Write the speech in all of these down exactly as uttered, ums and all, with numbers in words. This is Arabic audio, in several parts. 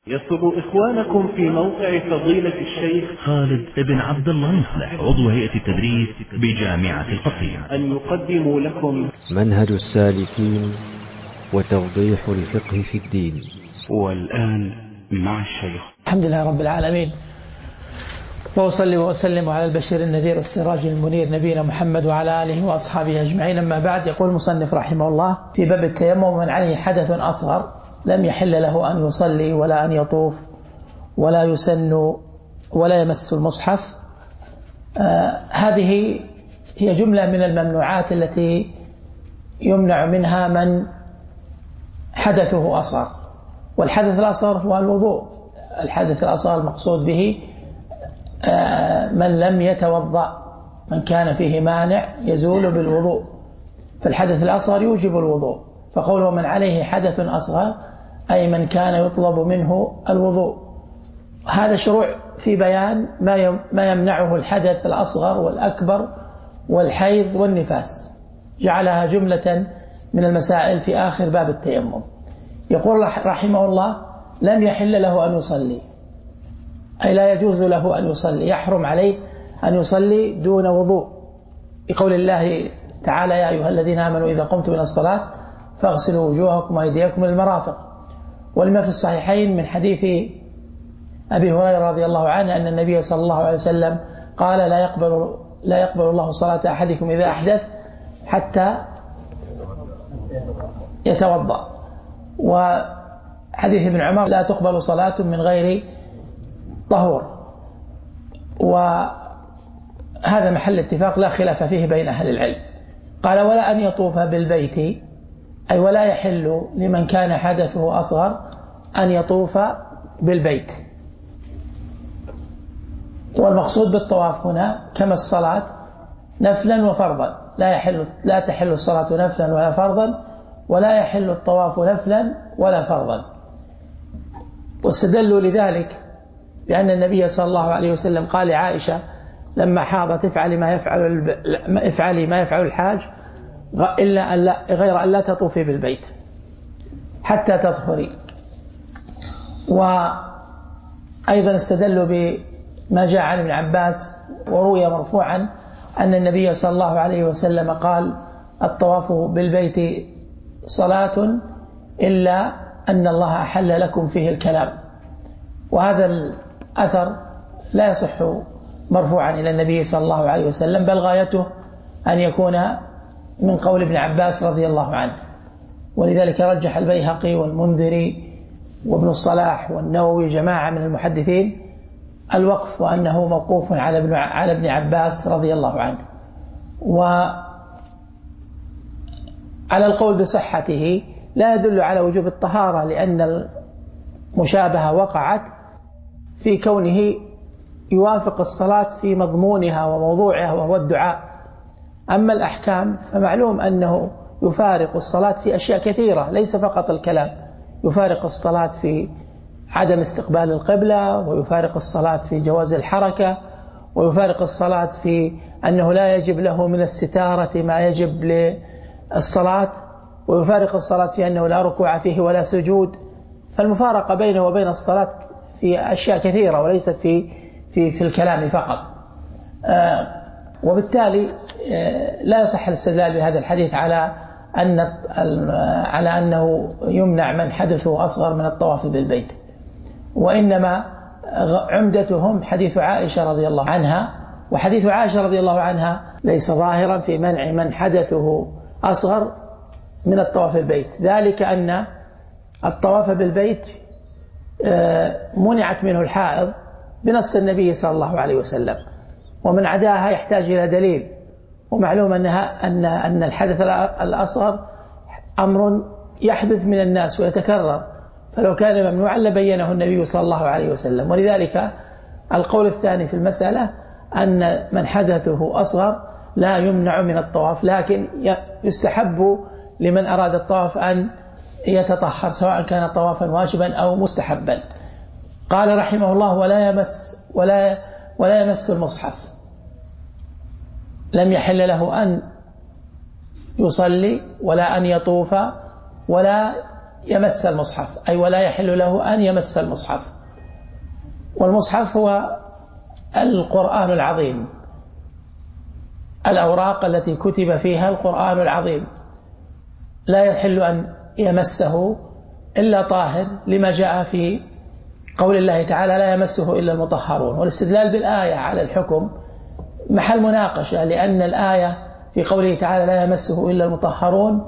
يسر إخوانكم في موقع فضيلة الشيخ خالد بن عبد الله مصلح عضو هيئة التدريس بجامعة القصيم أن يقدموا لكم منهج السالكين وتوضيح الفقه في الدين. والآن مع الشيخ. الحمد لله رب العالمين، وأصلي وأسلم على البشير النذير والسراج المنير نبينا محمد وعلى آله وأصحابه أجمعين. أما بعد، يقول المصنف رحمه الله في باب التيمم: من عليه حدث أصغر لم يحل له أن يصلي ولا أن يطوف ولا يسن ولا يمس المصحف. آه هذه هي جملة من الممنوعات التي يمنع منها من حدثه أصغر. والحدث الأصغر هو الوضوء. الحدث الأصغر المقصود به آه من لم يتوضأ، من كان فيه مانع يزول بالوضوء، فالحدث الأصغر يوجب الوضوء. فقوله من عليه حدث أصغر أي من كان يطلب منه الوضوء. هذا شروع في بيان ما يمنعه الحدث الأصغر والأكبر والحيض والنفاس، جعلها جملة من المسائل في آخر باب التيمم. يقول رحمه الله: لم يحل له أن يصلي، أي لا يجوز له أن يصلي، يحرم عليه أن يصلي دون وضوء، بقول الله تعالى: يا أيها الذين آمنوا إذا قمتم إلى الصلاة فاغسلوا وجوهكم وأيديكم إلى المرافق. ولما في الصحيحين من حديث أبي هريرة رضي الله عنه أن النبي صلى الله عليه وسلم قال: لا يقبل لا يقبل الله صلاة أحدكم إذا أحدث حتى يتوضأ. وحديث ابن عمر: لا تقبل صلاة من غير طهور. وهذا محل اتفاق لا خلاف فيه بين أهل العلم. قال: ولا أن يطوف بالبيت، أي ولا يحل لمن كان حدثه أصغر أن يطوف بالبيت. والمقصود بالطواف هنا كما الصلاة نفلا وفرضا، لا يحل لا تحل الصلاة نفلا ولا فرضا، ولا يحل الطواف نفلا ولا فرضا. واستدلوا لذلك بأن النبي صلى الله عليه وسلم قال لعائشة لما حاضت: افعلي ما يفعل افعلي ما يفعل الحاج إلا أن لا غير أن لا تطوفي بالبيت حتى تطهري. وأيضا استدلوا بما جاء عن ابن عباس وروي مرفوعا أن النبي صلى الله عليه وسلم قال: الطواف بالبيت صلاة إلا أن الله أحل لكم فيه الكلام. وهذا الأثر لا يصح مرفوعا إلى النبي صلى الله عليه وسلم، بل غايته أن يكون من قول ابن عباس رضي الله عنه. ولذلك رجح البيهقي والمنذري وابن الصلاح والنووي جماعة من المحدثين الوقف، وأنه موقوف على ابن على ابن عباس رضي الله عنه. وعلى القول بصحته لا يدل على وجوب الطهارة، لأن المشابهة وقعت في كونه يوافق الصلاة في مضمونها وموضوعها وهو الدعاء. أما الأحكام فمعلوم أنه يفارق الصلاة في أشياء كثيرة، ليس فقط الكلام، يفارق الصلاة في عدم استقبال القبلة، ويفارق الصلاة في جواز الحركة، ويفارق الصلاة في أنه لا يجب له من الستارة ما يجب للصلاة، ويفارق الصلاة في أنه لا ركوع فيه ولا سجود. فالمفارقة بينه وبين الصلاة في أشياء كثيرة وليست في في في الكلام فقط. آه وبالتالي لا يصح الاستدلال بهذا الحديث على أن على أنه يمنع من حدثه أصغر من الطواف بالبيت، وإنما عمدتهم حديث عائشة رضي الله عنها. وحديث عائشة رضي الله عنها ليس ظاهرا في منع من حدثه أصغر من الطواف بالبيت، ذلك أن الطواف بالبيت منعت منه الحائض بنص النبي صلى الله عليه وسلم، ومن عداها يحتاج إلى دليل. ومعلوم أنها أن أن الحدث الأصغر أمر يحدث من الناس ويتكرر، فلو كان ممنوعا لبينه النبي صلى الله عليه وسلم. ولذلك القول الثاني في المسألة أن من حدثه أصغر لا يمنع من الطواف، لكن يستحب لمن أراد الطواف أن يتطهر، سواء كان طوافا واجبا أو مستحبا. قال رحمه الله: ولا يمس ولا ولا يمس المصحف. لم يحل له أن يصلي ولا أن يطوف ولا يمس المصحف، أي ولا يحل له أن يمس المصحف. والمصحف هو القرآن العظيم، الأوراق التي كتب فيها القرآن العظيم، لا يحل أن يمسه إلا طاهر، لما جاء في قول الله تعالى لا يمسه إلا المطهرون. والاستدلال بالآية على الحكم محل مناقشة، لأن الآية في قوله تعالى لا يمسه إلا المطهرون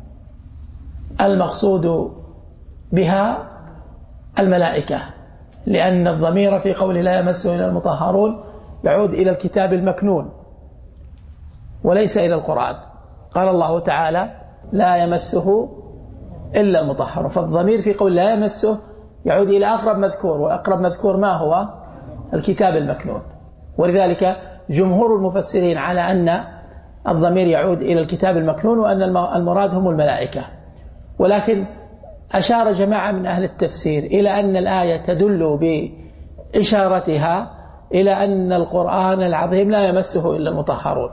المقصود بها الملائكة، لأن الضمير في قوله لا يمسه إلا المطهرون يعود إلى الكتاب المكنون وليس إلى القرآن. قال الله تعالى لا يمسه إلا المطهرون، فالضمير في قول لا يمسه يعود إلى أقرب مذكور، وأقرب مذكور ما هو؟ الكتاب المكنون. ولذلك جمهور المفسرين على أن الضمير يعود إلى الكتاب المكنون وأن المراد هم الملائكة. ولكن أشار جماعة من أهل التفسير إلى أن الآية تدل بإشارتها إلى أن القرآن العظيم لا يمسه إلا المطهرون،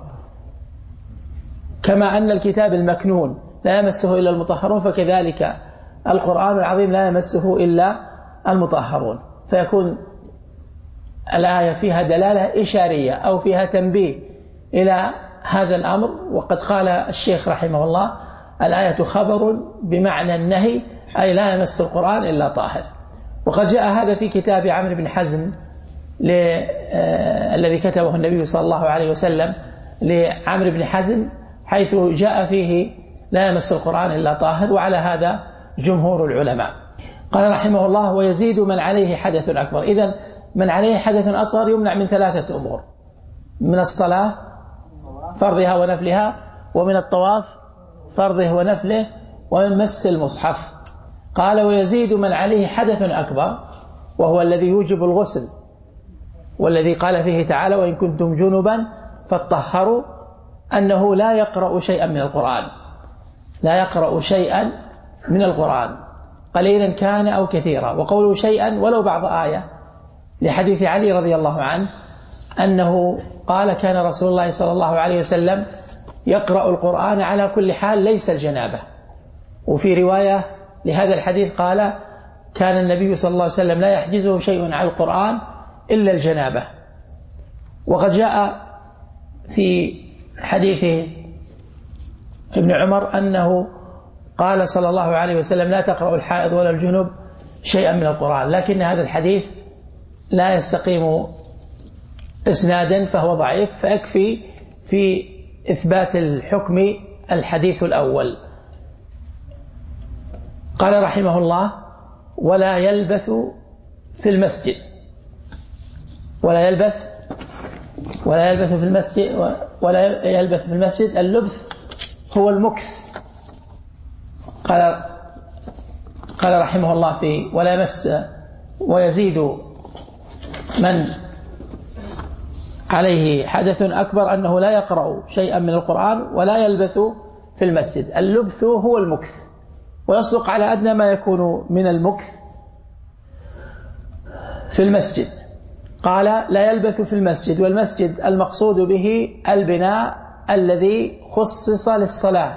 كما أن الكتاب المكنون لا يمسه إلا المطهرون، فكذلك القرآن العظيم لا يمسه إلا المطهرون. فيكون الآية فيها دلالة إشارية أو فيها تنبيه إلى هذا الأمر. وقد قال الشيخ رحمه الله الآية خبر بمعنى النهي، أي لا يمس القرآن إلا طاهر. وقد جاء هذا في كتاب عمرو بن حزم الذي كتبه النبي صلى الله عليه وسلم لعمرو بن حزم، حيث جاء فيه لا يمس القرآن إلا طاهر، وعلى هذا جمهور العلماء. قال رحمه الله ويزيد من عليه حدث أكبر. إذن من عليه حدث أصغر يمنع من ثلاثة أمور: من الصلاة فرضها ونفلها، ومن الطواف فرضه ونفله، ومن مس المصحف. قال ويزيد من عليه حدث أكبر، وهو الذي يوجب الغسل، والذي قال فيه تعالى وإن كنتم جنبا فاطهروا، أنه لا يقرأ شيئا من القرآن، لا يقرأ شيئا من القرآن قليلا كان أو كثيرا. وقوله شيئا ولو بعض آية، لحديث علي رضي الله عنه أنه قال كان رسول الله صلى الله عليه وسلم يقرأ القرآن على كل حال ليس الجنابة. وفي رواية لهذا الحديث قال كان النبي صلى الله عليه وسلم لا يحجزه شيء عن القرآن إلا الجنابة. وقد جاء في حديث ابن عمر أنه قال صلى الله عليه وسلم لا تقرأ الحائض ولا الجنب شيئا من القرآن، لكن هذا الحديث لا يستقيم إسنادا فهو ضعيف، فيكفي في إثبات الحكم الحديث الأول. قال رحمه الله ولا يلبث في المسجد، ولا يلبث ولا يلبث في المسجد ولا يلبث في المسجد اللبث هو المكث. قال قال رحمه الله في ولا يمس ويزيد من عليه حدث أكبر أنه لا يقرأ شيئا من القرآن ولا يلبث في المسجد. اللبث هو المكث، ويصدق على أدنى ما يكون من المكث في المسجد. قال لا يلبث في المسجد، والمسجد المقصود به البناء الذي خصص للصلاة،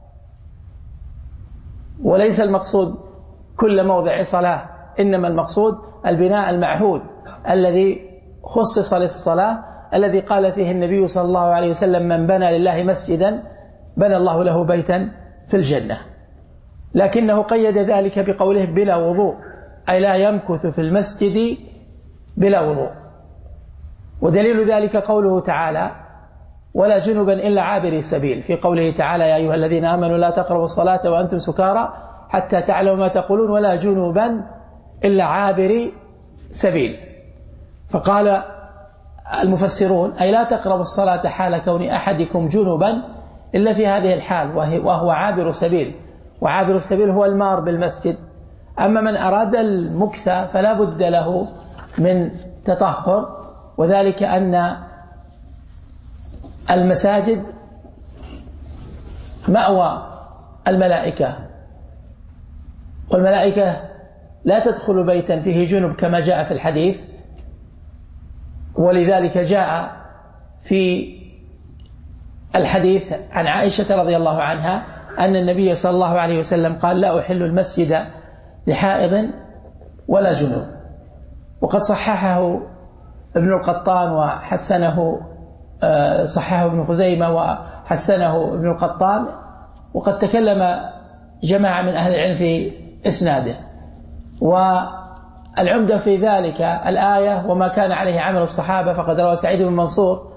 وليس المقصود كل موضع صلاة، إنما المقصود البناء المعهود الذي خصص للصلاة، الذي قال فيه النبي صلى الله عليه وسلم من بنى لله مسجدا بنى الله له بيتا في الجنة. لكنه قيد ذلك بقوله بلا وضوء، أي لا يمكث في المسجد بلا وضوء. ودليل ذلك قوله تعالى ولا جنبا إلا عابري سبيل، في قوله تعالى يا أيها الذين آمنوا لا تقربوا الصلاة وأنتم سكارى حتى تعلموا ما تقولون ولا جنبا إلا عابري سبيل. فقال المفسرون أي لا تقربوا الصلاة حال كون أحدكم جنبا إلا في هذه الحال وهو عابر سبيل، وعابر السبيل هو المار بالمسجد. أما من أراد المكث فلا بد له من تطهر، وذلك أن المساجد مأوى الملائكة، والملائكة لا تدخل بيتا فيه جنب كما جاء في الحديث. ولذلك جاء في الحديث عن عائشة رضي الله عنها أن النبي صلى الله عليه وسلم قال لا أحل المسجد لحائض ولا جنوب. وقد صححه ابن القطان وحسنه صححه ابن خزيمة وحسنه ابن القطان، وقد تكلم جماعة من أهل العلم في إسناده. والعمدة في ذلك الآية وما كان عليه عمل الصحابة، فقد روى سعيد بن منصور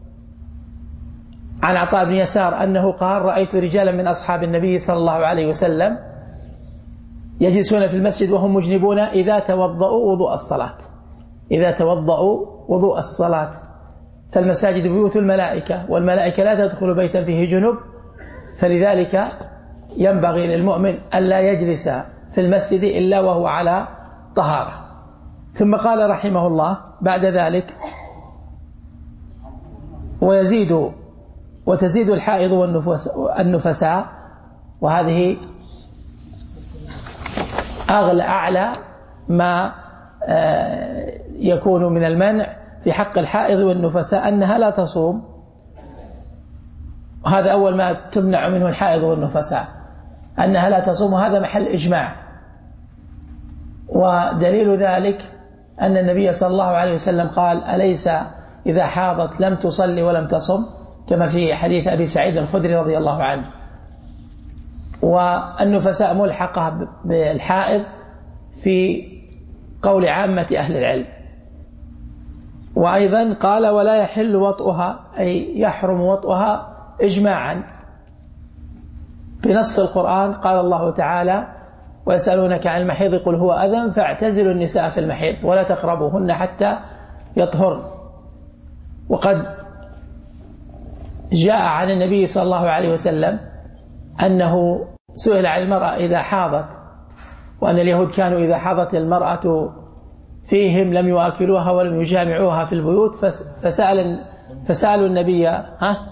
عن عطاء بن يسار أنه قال رأيت رجالا من أصحاب النبي صلى الله عليه وسلم يجلسون في المسجد وهم مجنبون إذا توضؤوا وضوء الصلاة إذا توضؤوا وضوء الصلاة فالمساجد بيوت الملائكة، والملائكة لا تدخل بيتا فيه جنب، فلذلك ينبغي للمؤمن ألا يجلس في المسجد إلا وهو على طهارة. ثم قال رحمه الله بعد ذلك ويزيد وتزيد الحائض والنفساء، وهذه أغلى أعلى ما يكون من المنع في حق الحائض والنفساء أنها لا تصوم. وهذا أول ما تمنع منه الحائض والنفساء أنها لا تصوم، وهذا محل إجماع. ودليل ذلك أن النبي صلى الله عليه وسلم قال أليس إذا حاضت لم تصلي ولم تصم، كما في حديث أبي سعيد الخدري رضي الله عنه. والنفساء ملحقة بالحائض في قول عامة أهل العلم. وأيضا قال ولا يحل وطئها، أي يحرم وطئها إجماعا بنص القرآن. قال الله تعالى ويسألونك عن المحيض قل هو أذى فاعتزلوا النساء في المحيض ولا تقربوهن حتى يطهرن. وقد جاء عن النبي صلى الله عليه وسلم أنه سئل عن المرأة إذا حاضت، وأن اليهود كانوا إذا حاضت المرأة فيهم لم يؤكلوها ولم يجامعوها في البيوت، فسأل فسألوا النبي ها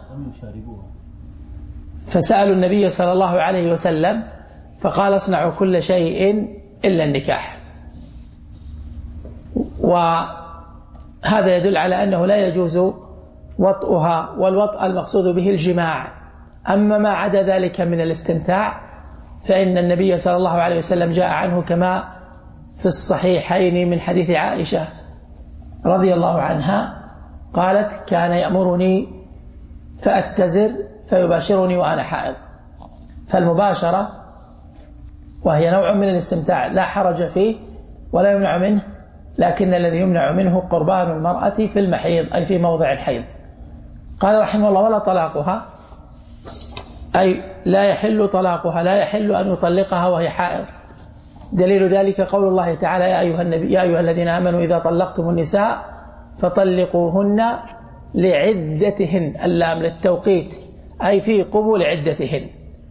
فسألوا النبي صلى الله عليه وسلم فقال اصنعوا كل شيء إلا النكاح. وهذا يدل على أنه لا يجوز وطئها، والوطء المقصود به الجماع. أما ما عدا ذلك من الاستمتاع فإن النبي صلى الله عليه وسلم جاء عنه كما في الصحيحين من حديث عائشة رضي الله عنها قالت كان يأمرني فأتزر فيباشرني وأنا حائض. فالمباشرة وهي نوع من الاستمتاع لا حرج فيه ولا يمنع منه، لكن الذي يمنع منه قربان المرأة في المحيض أي في موضع الحيض. قال رحمه الله ولا طلاقها، أي لا يحل طلاقها، لا يحل أن يطلقها وهي حائض. دليل ذلك قول الله تعالى يا أيها النبي يا أيها الذين آمنوا إذا طلقتم النساء فطلقوهن لعدتهن، اللام للتوقيت أي في قبول عدتهن.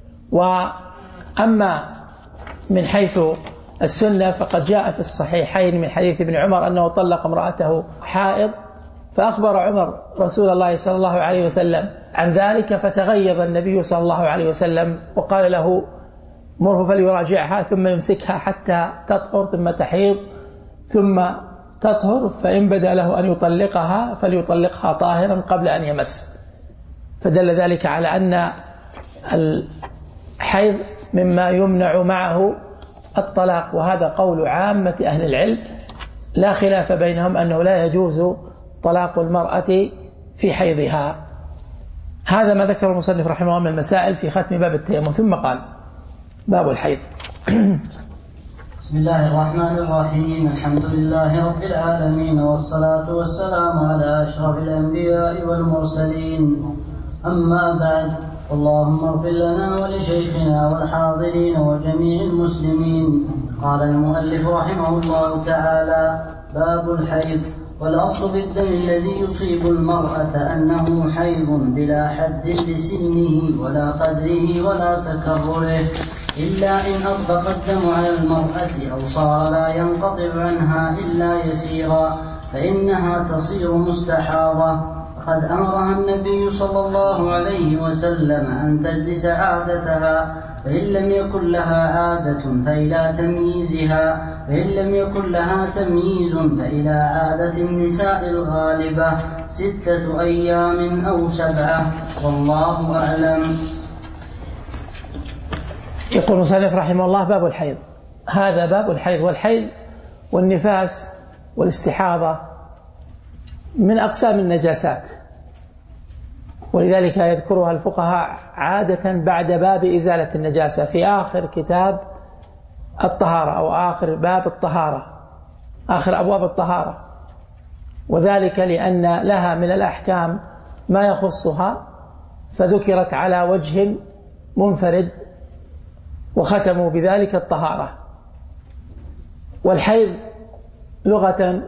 وأما من حيث السنة فقد جاء في الصحيحين من حديث ابن عمر أنه طلق امرأته حائض، فأخبر عمر رسول الله صلى الله عليه وسلم عن ذلك، فتغيظ النبي صلى الله عليه وسلم وقال له مره فليراجعها ثم يمسكها حتى تطهر ثم تحيض ثم تطهر، فإن بدا له أن يطلقها فليطلقها طاهرا قبل أن يمس. فدل ذلك على أن الحيض مما يمنع معه الطلاق، وهذا قول عامة أهل العلم لا خلاف بينهم أنه لا يجوز طلاق المرأة في حيضها. هذا ما ذكر المصنف رحمه الله من المسائل في ختم باب التيمم. ثم قال باب الحيض. بسم الله الرحمن الرحيم. الحمد لله رب العالمين، والصلاة والسلام على أشرف الأنبياء والمرسلين. أما بعد، اللهم اغفر لنا ولشيخنا والحاضرين وجميع المسلمين. قال المؤلف رحمه الله تعالى باب الحيض. والأصل بالدم الذي يصيب المرأة أنه حيض بلا حد لسنه ولا قدره ولا تكرره، إلا إن أطبق الدم على المرأة أو صار لا ينقطع عنها إلا يسيرا فإنها تصير مستحاضة. فقد أمرها النبي صلى الله عليه وسلم أن تجلس عادتها، فإن لم يكن لها عادة فإلى تمييزها، فإن لم يكن لها تمييز فإلى عادة النساء الغالبة ستة أيام أو سبعة، والله أعلم. يقول المصنف رحمه الله: باب الحيض. هذا باب الحيض. والحيض والنفاس والاستحاضة من أقسام النجاسات، ولذلك يذكرها الفقهاء عادة بعد باب إزالة النجاسة في آخر كتاب الطهارة أو آخر باب الطهارة، آخر أبواب الطهارة، وذلك لأن لها من الأحكام ما يخصها فذكرت على وجه منفرد وختموا بذلك الطهارة. والحيض لغة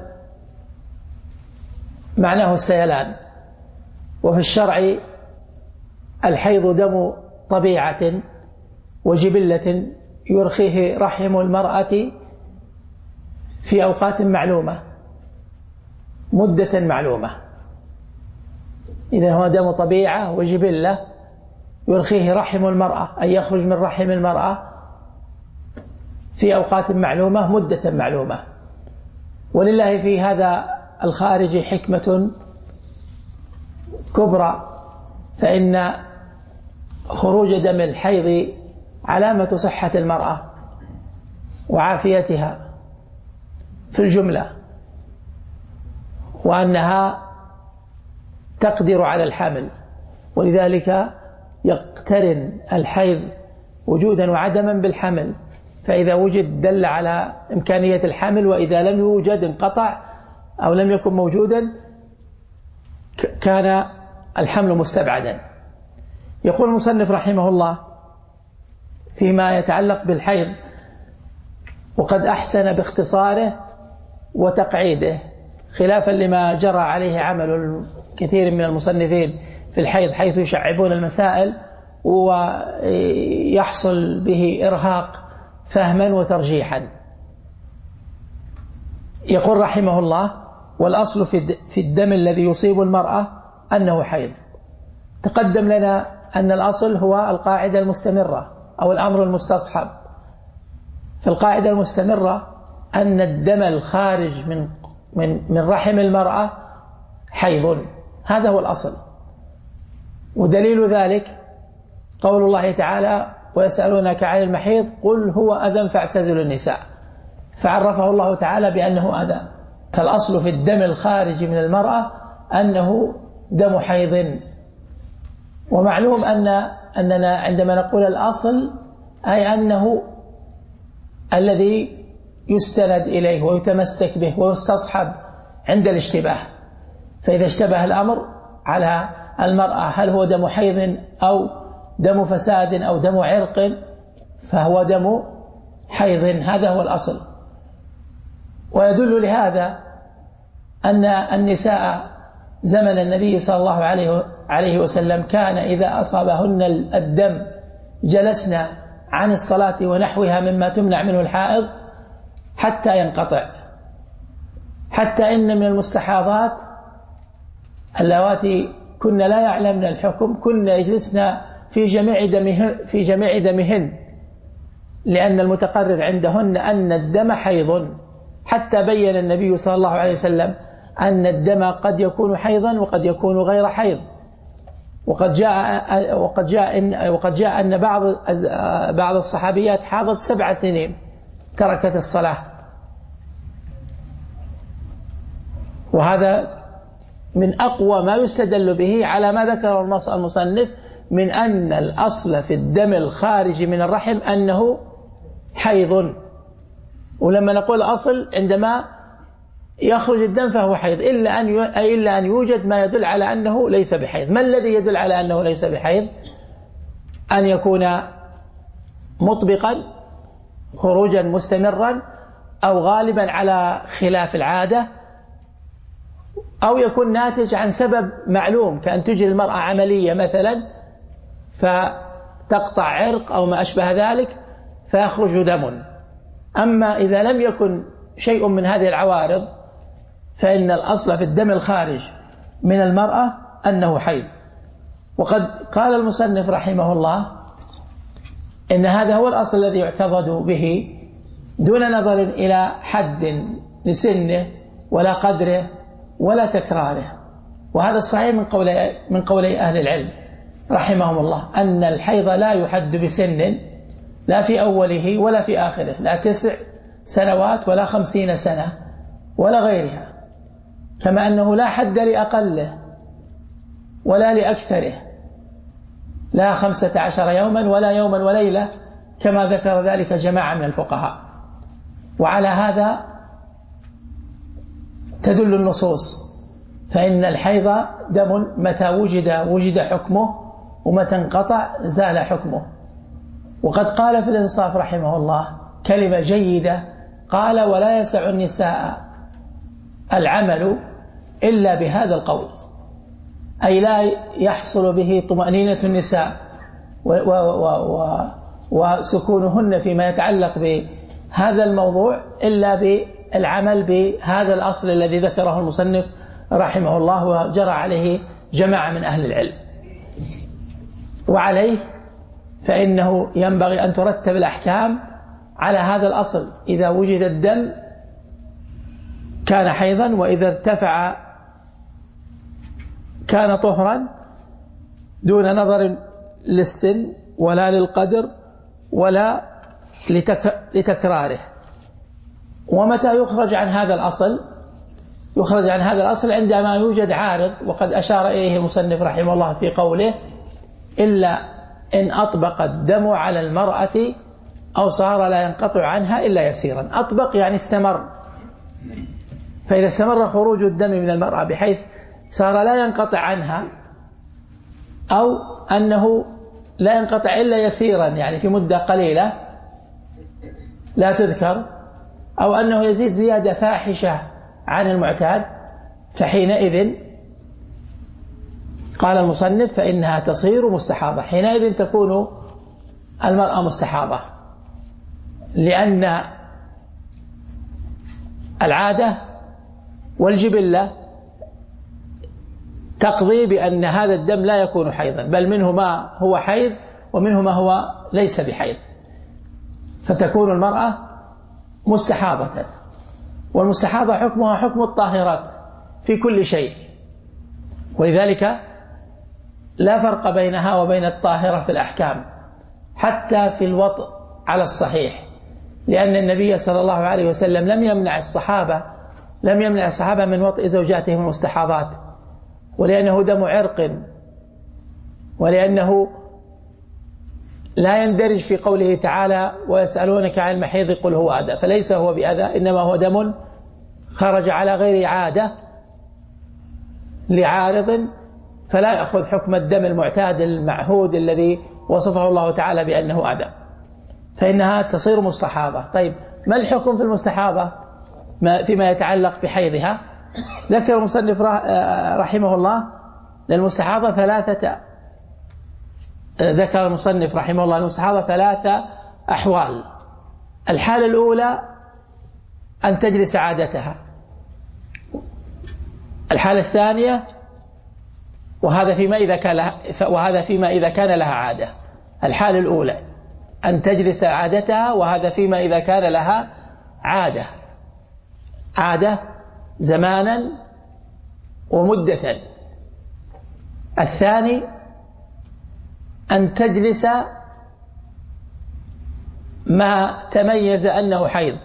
معناه السيلان، وفي الشرع الحيض دم طبيعة وجبلة يرخيه رحم المرأة في أوقات معلومة مدة معلومة. إذن هو دم طبيعة وجبلة يرخيه رحم المرأة، أي يخرج من رحم المرأة في أوقات معلومة مدة معلومة. ولله في هذا الخارج حكمة كبرى، فإن خروج دم الحيض علامة صحة المرأة وعافيتها في الجملة، وأنها تقدر على الحمل، ولذلك يقترن الحيض وجودا وعدما بالحمل، فإذا وجد دل على إمكانية الحمل، وإذا لم يوجد انقطع أو لم يكن موجودا كان الحمل مستبعدا. يقول المصنف رحمه الله فيما يتعلق بالحيض: وقد أحسن باختصاره وتقعيده، خلافا لما جرى عليه عمل كثير من المصنفين في الحيض، حيث يشعبون المسائل ويحصل به إرهاق فهما وترجيحا. يقول رحمه الله: والأصل في الدم الذي يصيب المرأة أنه حيض. تقدم لنا أن الأصل هو القاعدة المستمرة أو الأمر المستصحب. فالقاعدة المستمرة أن الدم الخارج من من من رحم المرأة حيض، هذا هو الأصل. ودليل ذلك قول الله تعالى: ويسألونك عن المحيض قل هو أذى فاعتزلوا النساء، فعرفه الله تعالى بأنه أذى. فالأصل في الدم الخارج من المرأة أنه دم حيض. ومعلوم أن أننا عندما نقول الأصل أي أنه الذي يستند إليه ويتمسك به ويستصحب عند الاشتباه. فإذا اشتبه الأمر على المرأة هل هو دم حيض أو دم فساد أو دم عرق، فهو دم حيض، هذا هو الأصل. ويدل لهذا أن النساء زمن النبي صلى الله عليه وسلم كان إذا أصابهن الدم جلسنا عن الصلاة ونحوها مما تمنع منه الحائض حتى ينقطع، حتى إن من المستحاضات اللواتي كن لا يعلمن الحكم كن يجلسن في جميع دمهن في جميع دمهن لأن المتقرر عندهن أن الدم حيض، حتى بين النبي صلى الله عليه وسلم أن الدم قد يكون حيضا وقد يكون غير حيض. وقد جاء وقد جاء إن وقد جاء أن بعض بعض الصحابيات حاضت سبع سنين تركت الصلاة، وهذا من أقوى ما يستدل به على ما ذكر المصنف من أن الأصل في الدم الخارج من الرحم أنه حيض. ولما نقول أصل عندما يخرج الدم فهو حيض، إلا أن إلا أن يوجد ما يدل على أنه ليس بحيض. ما الذي يدل على أنه ليس بحيض؟ أن يكون مطبقا خروجا مستمرا أو غالبا على خلاف العادة، أو يكون ناتج عن سبب معلوم كأن تجري المرأة عملية مثلا فتقطع عرق أو ما أشبه ذلك فيخرج دم. أما إذا لم يكن شيء من هذه العوارض فإن الأصل في الدم الخارج من المرأة أنه حيض. وقد قال المصنف رحمه الله إن هذا هو الأصل الذي يعتضد به دون نظر إلى حد لسنه ولا قدره ولا تكراره. وهذا الصحيح من قولي من قولي أهل العلم رحمهم الله أن الحيض لا يحد بسن لا في أوله ولا في آخره، لا تسع سنوات ولا خمسين سنة ولا غيرها، كما أنه لا حد لأقله ولا لأكثره، لا خمسة عشر يوما ولا يوما وليلة كما ذكر ذلك جماعة من الفقهاء. وعلى هذا تدل النصوص، فإن الحيض دم متى وجد وجد حكمه، ومتى انقطع زال حكمه. وقد قال في الإنصاف رحمه الله كلمة جيدة، قال: ولا يسع النساء العمل إلا بهذا القول، أي لا يحصل به طمأنينة النساء و و و وسكونهن فيما يتعلق بهذا الموضوع إلا بالعمل بهذا الأصل الذي ذكره المصنف رحمه الله وجرى عليه جماعة من أهل العلم. وعليه فإنه ينبغي أن ترتب الأحكام على هذا الأصل: إذا وجد الدم كان حيضا، وإذا ارتفع كان طهرا، دون نظر للسن ولا للقدر ولا لتك... لتكراره. ومتى يخرج عن هذا الأصل؟ يخرج عن هذا الأصل عندما يوجد عارض، وقد أشار إليه المصنف رحمه الله في قوله: إلا إن أطبق الدم على المرأة أو صار لا ينقطع عنها إلا يسيرا. أطبق يعني استمر، فإذا استمر خروج الدم من المرأة بحيث صار لا ينقطع عنها، أو أنه لا ينقطع إلا يسيرا يعني في مدة قليلة لا تذكر، أو أنه يزيد زيادة فاحشة عن المعتاد، فحينئذ قال المصنف فإنها تصير مستحاضة. حينئذ تكون المرأة مستحاضة، لأن العادة والجبلة تقضي بأن هذا الدم لا يكون حيضا، بل منه ما هو حيض ومنه ما هو ليس بحيض، فتكون المرأة مستحاضة. والمستحاضة حكمها حكم الطاهرات في كل شيء، ولذلك لا فرق بينها وبين الطاهرة في الأحكام، حتى في الوطء على الصحيح، لأن النبي صلى الله عليه وسلم لم يمنع الصحابة لم يمنع الصحابة من وطء زوجاتهم المستحاضات، ولأنه دم عرق، ولأنه لا يندرج في قوله تعالى: ويسألونك عن المحيض قل هو أذى، فليس هو بأذى، إنما هو دم خرج على غير عادة لعارض، فلا يأخذ حكم الدم المعتاد المعهود الذي وصفه الله تعالى بأنه أذى، فإنها تصير مستحاضة. طيب، ما الحكم في المستحاضة فيما يتعلق بحيضها؟ ذكر المصنف رحمه الله للمستحاضة ثلاثة ذكر المصنف رحمه الله للمستحاضة ثلاثة أحوال. الحالة الأولى أن تجلس عادتها. الحالة الثانية وهذا فيما إذا كان لها وهذا فيما إذا كان لها عادة. الحالة الأولى أن تجلس عادتها، وهذا فيما إذا كان لها عادة عادة زمانا ومدة. الثاني أن تجلس ما تميز أنه حيض.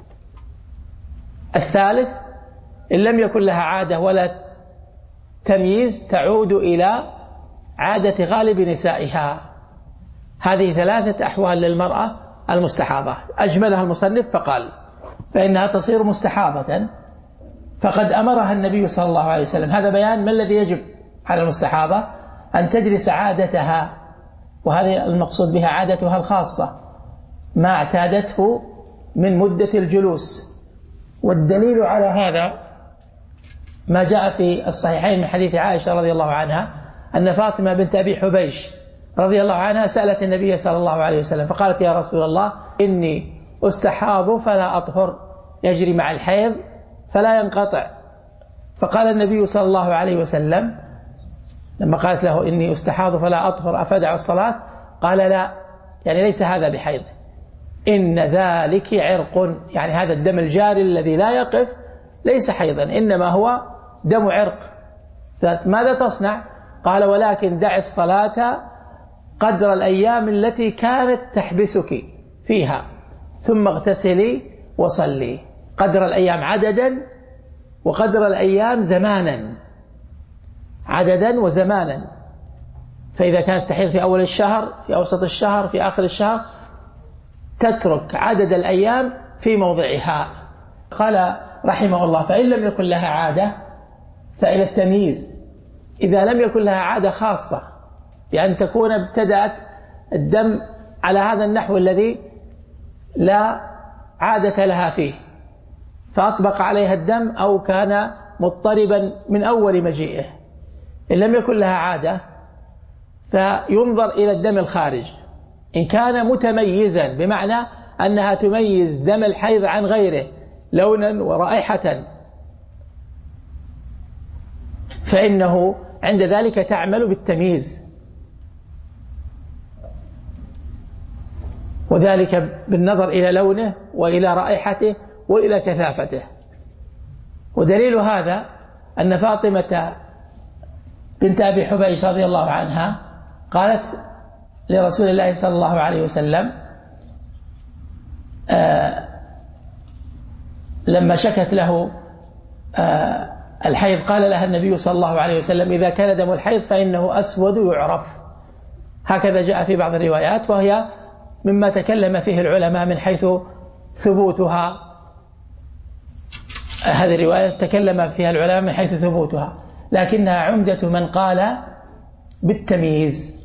الثالث إن لم يكن لها عادة ولا تمييز تعود إلى عادة غالب نسائها. هذه ثلاثة أحوال للمرأة المستحاضة، أجملها المصنف فقال فإنها تصير مستحاضة، فقد أمرها النبي صلى الله عليه وسلم. هذا بيان ما الذي يجب على المستحاضة: أن تجلس عادتها، وهذه المقصود بها عادتها الخاصة، ما اعتادته من مدة الجلوس. والدليل على هذا ما جاء في الصحيحين من حديث عائشة رضي الله عنها أن فاطمة بنت أبي حبيش رضي الله عنها سألت النبي صلى الله عليه وسلم فقالت: يا رسول الله، إني أستحاض فلا أطهر، يجري مع الحيض فلا ينقطع. فقال النبي صلى الله عليه وسلم لما قالت له: إني أستحاض فلا أطهر أفدع الصلاة؟ قال: لا، يعني ليس هذا بحيض، إن ذلك عرق، يعني هذا الدم الجاري الذي لا يقف ليس حيضا، إنما هو دم عرق. ماذا تصنع؟ قال: ولكن دع الصلاة قدر الأيام التي كانت تحبسك، فيها ثم اغتسلي وصلي، قدر الأيام عددا وقدر الأيام زمانا، عددا وزمانا. فإذا كانت تحيض في أول الشهر، في أوسط الشهر، في آخر الشهر، تترك عدد الأيام في موضعها. قال رحمه الله: فإن لم يكن لها عادة فإلى التمييز، إذا لم يكن لها عادة خاصة بأن تكون ابتدأت الدم على هذا النحو الذي لا عادة لها فيه فأطبق عليها الدم، أو كان مضطربا من أول مجيئه. إن لم يكن لها عادة فينظر إلى الدم الخارج، إن كان متميزا بمعنى أنها تميز دم الحيض عن غيره لونا ورائحة، فإنه عند ذلك تعمل بالتمييز، وذلك بالنظر إلى لونه وإلى رائحته وإلى كثافته. ودليل هذا أن فاطمة بنت أبي حبيش رضي الله عنها قالت لرسول الله صلى الله عليه وسلم آه لما شكت له آه الحيض، قال لها النبي صلى الله عليه وسلم: إذا كان دم الحيض فإنه أسود يعرف. هكذا جاء في بعض الروايات، وهي مما تكلم فيه العلماء من حيث ثبوتها. هذه الرواية تكلم فيها العلماء من حيث ثبوتها، لكنها عمدة من قال بالتمييز.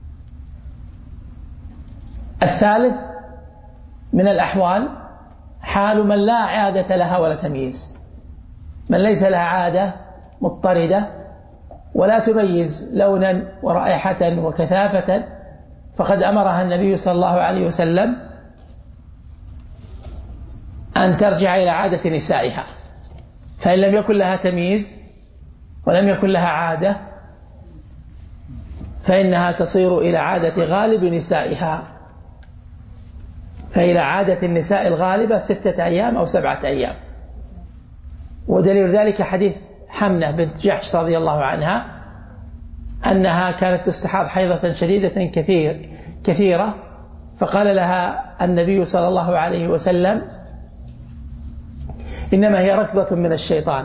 الثالث من الأحوال حال من لا عادة لها ولا تمييز، من ليس لها عادة مضطردة ولا تميز لونا ورائحة وكثافة، فقد أمرها النبي صلى الله عليه وسلم أن ترجع إلى عادة نسائها. فإن لم يكن لها تمييز ولم يكن لها عادة فإنها تصير إلى عادة غالب نسائها، فإلى عادة النساء الغالبة ستة أيام أو سبعة أيام. ودليل ذلك حديث حمنة بنت جحش رضي الله عنها أنها كانت تستحاض حيضة شديدة كثير كثيرة، فقال لها النبي صلى الله عليه وسلم: إنما هي ركضة من الشيطان،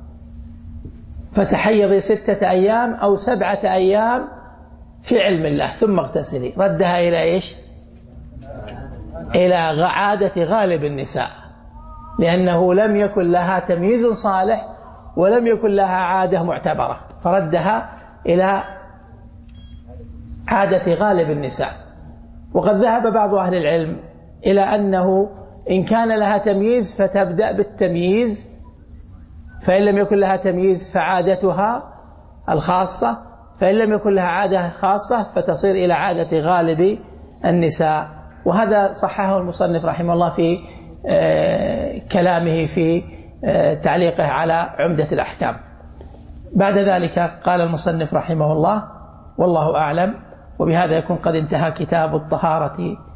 فتحيضي ستة أيام أو سبعة أيام في علم الله ثم اغتسلي. ردها إلى إيش؟ إلى عادة غالب النساء، لأنه لم يكن لها تمييز صالح ولم يكن لها عادة معتبرة، فردها إلى عادة غالب النساء. وقد ذهب بعض أهل العلم إلى أنه إن كان لها تمييز فتبدأ بالتمييز، فإن لم يكن لها تمييز فعادتها الخاصة، فإن لم يكن لها عادة خاصة فتصير إلى عادة غالب النساء. وهذا صححه المصنف رحمه الله في كلامه في تعليقه على عمدة الأحكام. بعد ذلك قال المصنف رحمه الله: والله أعلم. وبهذا يكون قد انتهى كتاب الطهارة